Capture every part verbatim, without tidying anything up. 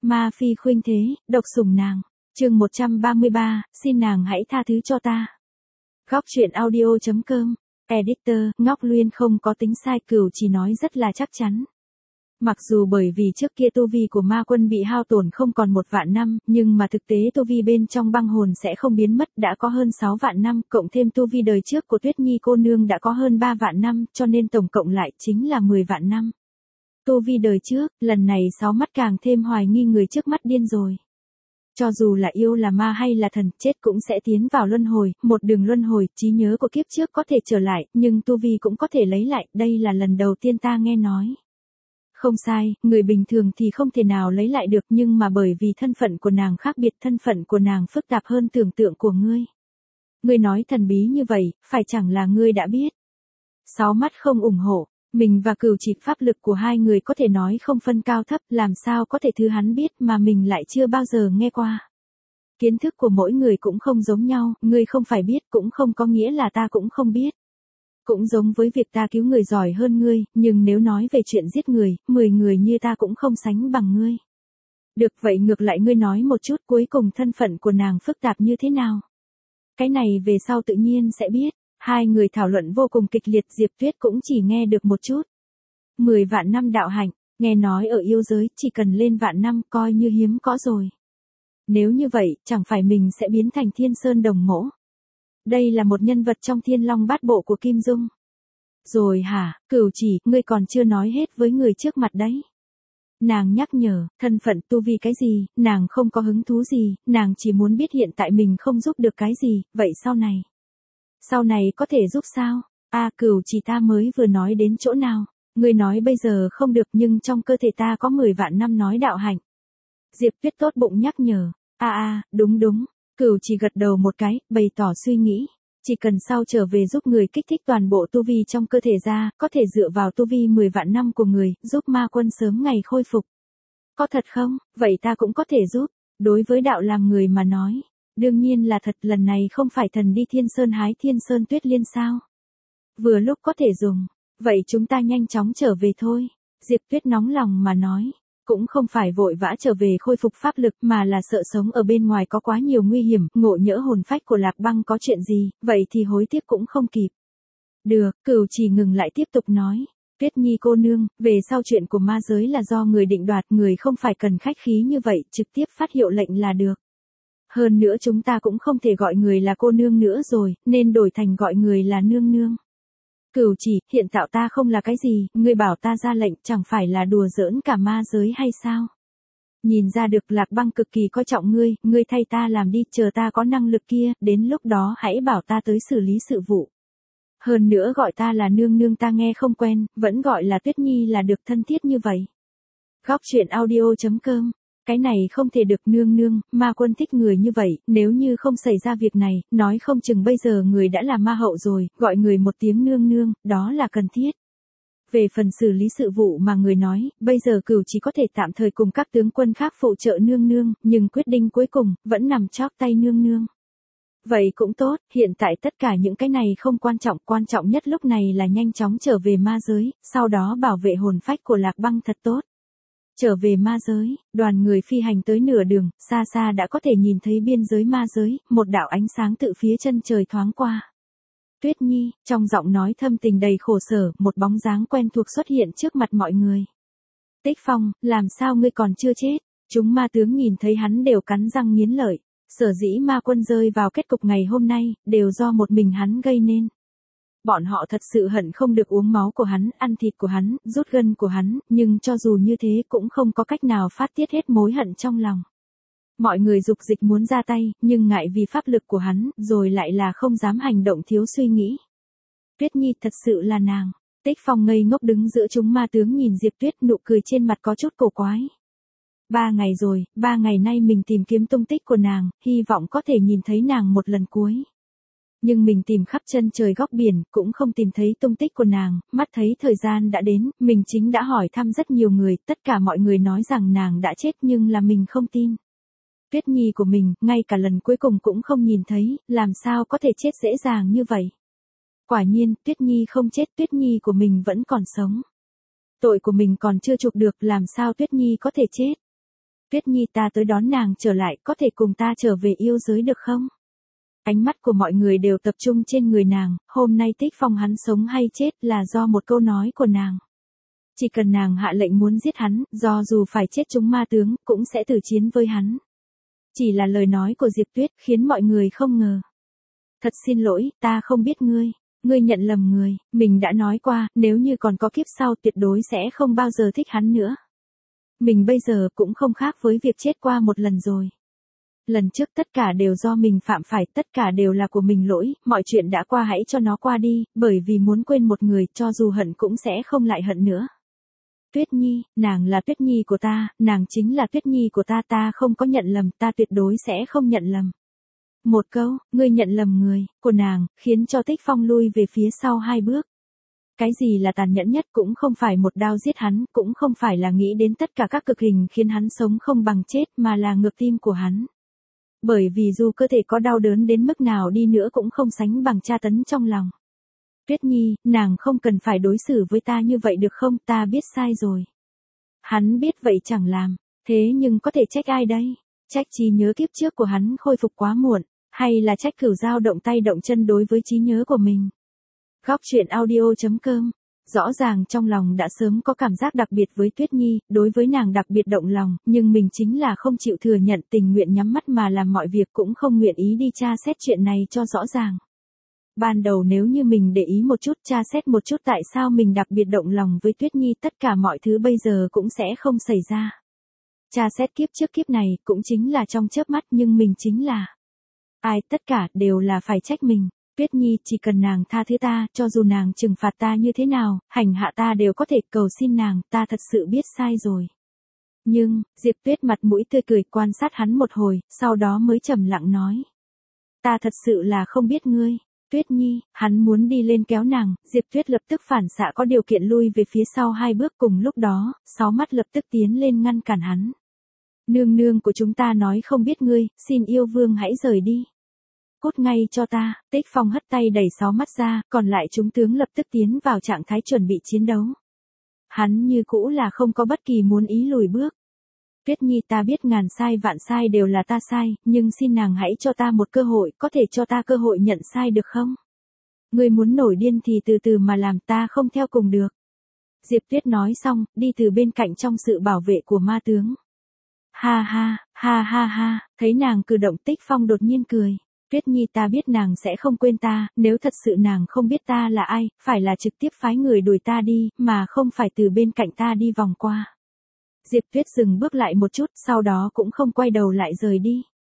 Ma phi khuynh thế, độc sủng nàng. Chương một trăm ba mươi ba, xin nàng hãy tha thứ cho ta. Góc truyện audio chấm com. Editor, Ngọc Luyên không có tính sai, Cửu chỉ nói rất là chắc chắn. Mặc dù bởi vì trước kia tu vi của ma quân bị hao tổn không còn một vạn năm, nhưng mà thực tế tu vi bên trong băng hồn sẽ không biến mất, đã có hơn sáu vạn năm, cộng thêm tu vi đời trước của Tuyết Nhi cô nương đã có hơn ba vạn năm, cho nên tổng cộng lại chính là mười vạn năm. Tu vi đời trước, lần này sáu mắt càng thêm hoài nghi người trước mắt điên rồi. Cho dù là yêu là ma hay là thần, chết cũng sẽ tiến vào luân hồi, một đường luân hồi, trí nhớ của kiếp trước có thể trở lại, nhưng tu vi cũng có thể lấy lại, đây là lần đầu tiên ta nghe nói. Không sai, người bình thường thì không thể nào lấy lại được, nhưng mà bởi vì thân phận của nàng khác biệt, thân phận của nàng phức tạp hơn tưởng tượng của ngươi. Ngươi nói thần bí như vậy, phải chẳng là ngươi đã biết. Sáu mắt không ủng hộ. Mình và Cửu chỉ pháp lực của hai người có thể nói không phân cao thấp, làm sao có thể thứ hắn biết mà mình lại chưa bao giờ nghe qua. Kiến thức của mỗi người cũng không giống nhau, ngươi không phải biết cũng không có nghĩa là ta cũng không biết. Cũng giống với việc ta cứu người giỏi hơn ngươi, nhưng nếu nói về chuyện giết người, mười người như ta cũng không sánh bằng ngươi. Được vậy ngược lại ngươi nói một chút cuối cùng thân phận của nàng phức tạp như thế nào. Cái này về sau tự nhiên sẽ biết. Hai người thảo luận vô cùng kịch liệt, Diệp Tuyết cũng chỉ nghe được một chút. Mười vạn năm đạo hạnh, nghe nói ở yêu giới chỉ cần lên vạn năm coi như hiếm có rồi. Nếu như vậy, chẳng phải mình sẽ biến thành Thiên Sơn Đồng Mỗ. Đây là một nhân vật trong Thiên Long Bát Bộ của Kim Dung. Rồi hả, Cửu chỉ, ngươi còn chưa nói hết với người trước mặt đấy. Nàng nhắc nhở, thân phận tu vi cái gì, nàng không có hứng thú gì, nàng chỉ muốn biết hiện tại mình không giúp được cái gì, vậy sau này. Sau này có thể giúp sao? A à, Cửu chỉ ta mới vừa nói đến chỗ nào? Ngươi nói bây giờ không được nhưng trong cơ thể ta có mười vạn năm nói đạo hạnh. Diệp Tuyết tốt bụng nhắc nhở. A à, a, à, đúng đúng. Cửu chỉ gật đầu một cái, bày tỏ suy nghĩ. Chỉ cần sau trở về giúp người kích thích toàn bộ tu vi trong cơ thể ra, có thể dựa vào tu vi mười vạn năm của người, giúp ma quân sớm ngày khôi phục. Có thật không? Vậy ta cũng có thể giúp. Đối với đạo làm người mà nói. Đương nhiên là thật, lần này không phải thần đi Thiên Sơn hái Thiên Sơn Tuyết Liên sao? Vừa lúc có thể dùng, vậy chúng ta nhanh chóng trở về thôi. Diệp Tuyết nóng lòng mà nói, cũng không phải vội vã trở về khôi phục pháp lực mà là sợ sống ở bên ngoài có quá nhiều nguy hiểm, ngộ nhỡ hồn phách của Lạc Băng có chuyện gì, vậy thì hối tiếc cũng không kịp. Được, Cửu chỉ ngừng lại tiếp tục nói. Tuyết Nhi cô nương, về sau chuyện của ma giới là do người định đoạt, người không phải cần khách khí như vậy, trực tiếp phát hiệu lệnh là được. Hơn nữa chúng ta cũng không thể gọi người là cô nương nữa rồi, nên đổi thành gọi người là nương nương. Cửu chỉ, hiện tạo ta không là cái gì, ngươi bảo ta ra lệnh chẳng phải là đùa giỡn cả ma giới hay sao? Nhìn ra được Lạc Băng cực kỳ coi trọng ngươi, ngươi thay ta làm đi, chờ ta có năng lực kia, đến lúc đó hãy bảo ta tới xử lý sự vụ. Hơn nữa gọi ta là nương nương ta nghe không quen, vẫn gọi là Tuyết Nhi là được, thân thiết như vậy. Góc truyện audio chấm com. Cái này không thể được, nương nương, ma quân thích người như vậy, nếu như không xảy ra việc này, nói không chừng bây giờ người đã là ma hậu rồi, gọi người một tiếng nương nương, đó là cần thiết. Về phần xử lý sự vụ mà người nói, bây giờ Cửu chỉ có thể tạm thời cùng các tướng quân khác phụ trợ nương nương, nhưng quyết định cuối cùng, vẫn nằm chóp tay nương nương. Vậy cũng tốt, hiện tại tất cả những cái này không quan trọng, quan trọng nhất lúc này là nhanh chóng trở về ma giới, sau đó bảo vệ hồn phách của Lạc Băng thật tốt. Trở về ma giới, đoàn người phi hành tới nửa đường, xa xa đã có thể nhìn thấy biên giới ma giới, một đạo ánh sáng tự phía chân trời thoáng qua. Tuyết Nhi, trong giọng nói thâm tình đầy khổ sở, một bóng dáng quen thuộc xuất hiện trước mặt mọi người. Tích Phong, làm sao ngươi còn chưa chết? Chúng ma tướng nhìn thấy hắn đều cắn răng nghiến lợi. Sở dĩ ma quân rơi vào kết cục ngày hôm nay, đều do một mình hắn gây nên. Bọn họ thật sự hận không được uống máu của hắn, ăn thịt của hắn, rút gân của hắn, nhưng cho dù như thế cũng không có cách nào phát tiết hết mối hận trong lòng. Mọi người dục dịch muốn ra tay, nhưng ngại vì pháp lực của hắn, rồi lại là không dám hành động thiếu suy nghĩ. Tuyết Nhi thật sự là nàng. Tích Phong ngây ngốc đứng giữa chúng ma tướng nhìn Diệp Tuyết, nụ cười trên mặt có chút cổ quái. Ba ngày rồi, ba ngày nay mình tìm kiếm tung tích của nàng, hy vọng có thể nhìn thấy nàng một lần cuối. Nhưng mình tìm khắp chân trời góc biển, cũng không tìm thấy tung tích của nàng, mắt thấy thời gian đã đến, mình chính đã hỏi thăm rất nhiều người, tất cả mọi người nói rằng nàng đã chết nhưng là mình không tin. Tuyết Nhi của mình, ngay cả lần cuối cùng cũng không nhìn thấy, làm sao có thể chết dễ dàng như vậy. Quả nhiên, Tuyết Nhi không chết, Tuyết Nhi của mình vẫn còn sống. Tội của mình còn chưa chuộc được, làm sao Tuyết Nhi có thể chết. Tuyết Nhi ta tới đón nàng trở lại, có thể cùng ta trở về yêu giới được không? Ánh mắt của mọi người đều tập trung trên người nàng, hôm nay Tích Phong hắn sống hay chết là do một câu nói của nàng. Chỉ cần nàng hạ lệnh muốn giết hắn, do dù phải chết chúng ma tướng, cũng sẽ tử chiến với hắn. Chỉ là lời nói của Diệp Tuyết khiến mọi người không ngờ. Thật xin lỗi, ta không biết ngươi. Ngươi nhận lầm người, mình đã nói qua, nếu như còn có kiếp sau tuyệt đối sẽ không bao giờ thích hắn nữa. Mình bây giờ cũng không khác với việc chết qua một lần rồi. Lần trước tất cả đều do mình phạm phải, tất cả đều là của mình lỗi, mọi chuyện đã qua hãy cho nó qua đi, bởi vì muốn quên một người, cho dù hận cũng sẽ không lại hận nữa. Tuyết Nhi, nàng là Tuyết Nhi của ta, nàng chính là Tuyết Nhi của ta, ta không có nhận lầm, ta tuyệt đối sẽ không nhận lầm. Một câu, ngươi nhận lầm người, của nàng, khiến cho Tích Phong lui về phía sau hai bước. Cái gì là tàn nhẫn nhất cũng không phải một đao giết hắn, cũng không phải là nghĩ đến tất cả các cực hình khiến hắn sống không bằng chết mà là ngược tim của hắn. Bởi vì dù cơ thể có đau đớn đến mức nào đi nữa cũng không sánh bằng tra tấn trong lòng. Tuyết Nhi, nàng không cần phải đối xử với ta như vậy được không, ta biết sai rồi. Hắn biết vậy chẳng làm, thế nhưng có thể trách ai đây? Trách trí nhớ kiếp trước của hắn khôi phục quá muộn, hay là trách Cửu Dao động tay động chân đối với trí nhớ của mình? Góc truyện audio chấm com. Rõ ràng trong lòng đã sớm có cảm giác đặc biệt với Tuyết Nhi, đối với nàng đặc biệt động lòng, nhưng mình chính là không chịu thừa nhận, tình nguyện nhắm mắt mà làm mọi việc, cũng không nguyện ý đi tra xét chuyện này cho rõ ràng. Ban đầu nếu như mình để ý một chút, tra xét một chút tại sao mình đặc biệt động lòng với Tuyết Nhi, tất cả mọi thứ bây giờ cũng sẽ không xảy ra. Tra xét kiếp trước kiếp này cũng chính là trong chớp mắt, nhưng mình chính là ai, tất cả đều là phải trách mình. Tuyết Nhi, chỉ cần nàng tha thứ ta, cho dù nàng trừng phạt ta như thế nào, hành hạ ta đều có thể, cầu xin nàng, ta thật sự biết sai rồi. Nhưng, Diệp Tuyết mặt mũi tươi cười quan sát hắn một hồi, sau đó mới trầm lặng nói. Ta thật sự là không biết ngươi. Tuyết Nhi, hắn muốn đi lên kéo nàng, Diệp Tuyết lập tức phản xạ có điều kiện lui về phía sau hai bước, cùng lúc đó, sáu mắt lập tức tiến lên ngăn cản hắn. Nương nương của chúng ta nói không biết ngươi, xin yêu vương hãy rời đi. Cút ngay cho ta, Tích Phong hất tay đẩy sáu mắt ra, còn lại chúng tướng lập tức tiến vào trạng thái chuẩn bị chiến đấu. Hắn như cũ là không có bất kỳ muốn ý lùi bước. Tuyết Nhi, ta biết ngàn sai vạn sai đều là ta sai, nhưng xin nàng hãy cho ta một cơ hội, có thể cho ta cơ hội nhận sai được không? Ngươi muốn nổi điên thì từ từ mà làm, ta không theo cùng được. Diệp Tuyết nói xong, đi từ bên cạnh trong sự bảo vệ của ma tướng. Ha ha, ha ha ha, thấy nàng cử động, Tích Phong đột nhiên cười. Tuyết Nhi, ta biết nàng sẽ không quên ta, nếu thật sự nàng không biết ta là ai, phải là trực tiếp phái người đuổi ta đi, mà không phải từ bên cạnh ta đi vòng qua. Diệp Tuyết dừng bước lại một chút, sau đó cũng không quay đầu lại rời đi.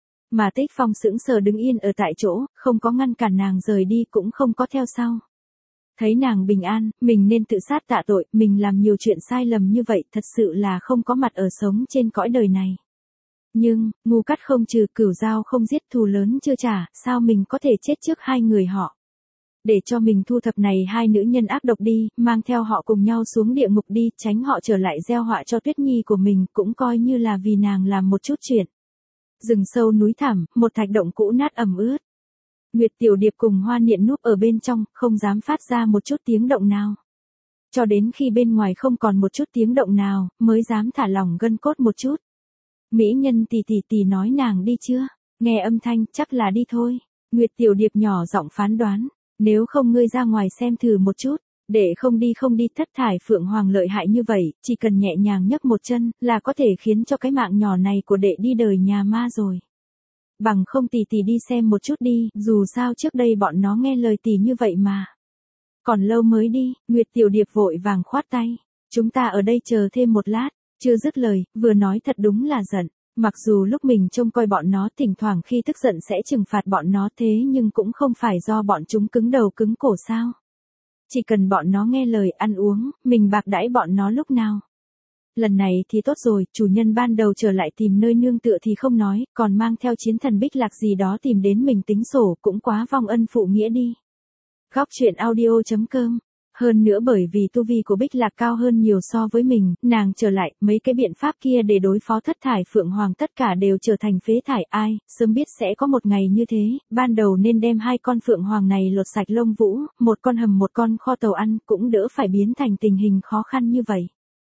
Mà Tích Phong sững sờ đứng yên ở tại chỗ, không có ngăn cản nàng rời đi, cũng không có theo sau. Thấy nàng bình an, mình nên tự sát tạ tội, mình làm nhiều chuyện sai lầm như vậy, thật sự là không có mặt ở sống trên cõi đời này. Nhưng, ngu cắt không trừ, Cửu Dao không giết, thù lớn chưa trả, sao mình có thể chết trước hai người họ. Để cho mình thu thập này hai nữ nhân ác độc đi, mang theo họ cùng nhau xuống địa ngục đi, tránh họ trở lại gieo họa cho Tuyết Nhi của mình, cũng coi như là vì nàng làm một chút chuyện. Rừng sâu núi thẳm, một thạch động cũ nát ẩm ướt. Nguyệt Tiểu Điệp cùng Hoa Niệm núp ở bên trong, không dám phát ra một chút tiếng động nào. Cho đến khi bên ngoài không còn một chút tiếng động nào, mới dám thả lỏng gân cốt một chút. Mỹ nhân tỷ tỷ tỷ nói nàng đi chưa? Nghe âm thanh, chắc là đi thôi. Nguyệt Tiểu Điệp nhỏ giọng phán đoán. Nếu không ngươi ra ngoài xem thử một chút. Để không đi không đi, thất thải Phượng Hoàng lợi hại như vậy, chỉ cần nhẹ nhàng nhấc một chân, là có thể khiến cho cái mạng nhỏ này của đệ đi đời nhà ma rồi. Bằng không tỷ tỷ đi xem một chút đi, dù sao trước đây bọn nó nghe lời tỷ như vậy mà. Còn lâu mới đi, Nguyệt Tiểu Điệp vội vàng khoát tay. Chúng ta ở đây chờ thêm một lát. Chưa dứt lời, vừa nói thật đúng là giận. Mặc dù lúc mình trông coi bọn nó thỉnh thoảng khi tức giận sẽ trừng phạt bọn nó, thế nhưng cũng không phải do bọn chúng cứng đầu cứng cổ sao. Chỉ cần bọn nó nghe lời ăn uống, mình bạc đãi bọn nó lúc nào. Lần này thì tốt rồi, chủ nhân ban đầu trở lại tìm nơi nương tựa thì không nói, còn mang theo chiến thần Bích Lạc gì đó tìm đến mình tính sổ, cũng quá vong ân phụ nghĩa đi. Góc truyện audio chấm com. Hơn nữa bởi vì tu vi của Bích Lạc cao hơn nhiều so với mình, nàng trở lại, mấy cái biện pháp kia để đối phó thất thải Phượng Hoàng tất cả đều trở thành phế thải. Ai, sớm biết sẽ có một ngày như thế, ban đầu nên đem hai con Phượng Hoàng này lột sạch lông vũ, một con hầm một con kho tàu ăn, cũng đỡ phải biến thành tình hình khó khăn như vậy.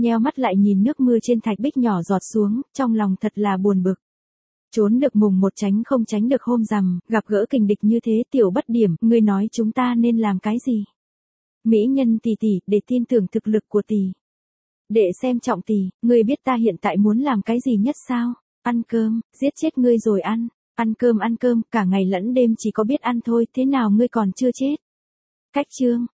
Nheo mắt lại nhìn nước mưa trên thạch bích nhỏ giọt xuống, trong lòng thật là buồn bực. Trốn được mùng một tránh không tránh được hôm rằm, gặp gỡ kình địch như thế tiểu bất điểm, ngươi nói chúng ta nên làm cái gì? Mỹ nhân tỷ tỷ, để tin tưởng thực lực của tỷ. Để xem trọng tỷ, ngươi biết ta hiện tại muốn làm cái gì nhất sao? Ăn cơm, giết chết ngươi rồi ăn. Ăn cơm ăn cơm, cả ngày lẫn đêm chỉ có biết ăn thôi, thế nào ngươi còn chưa chết? Cách chương,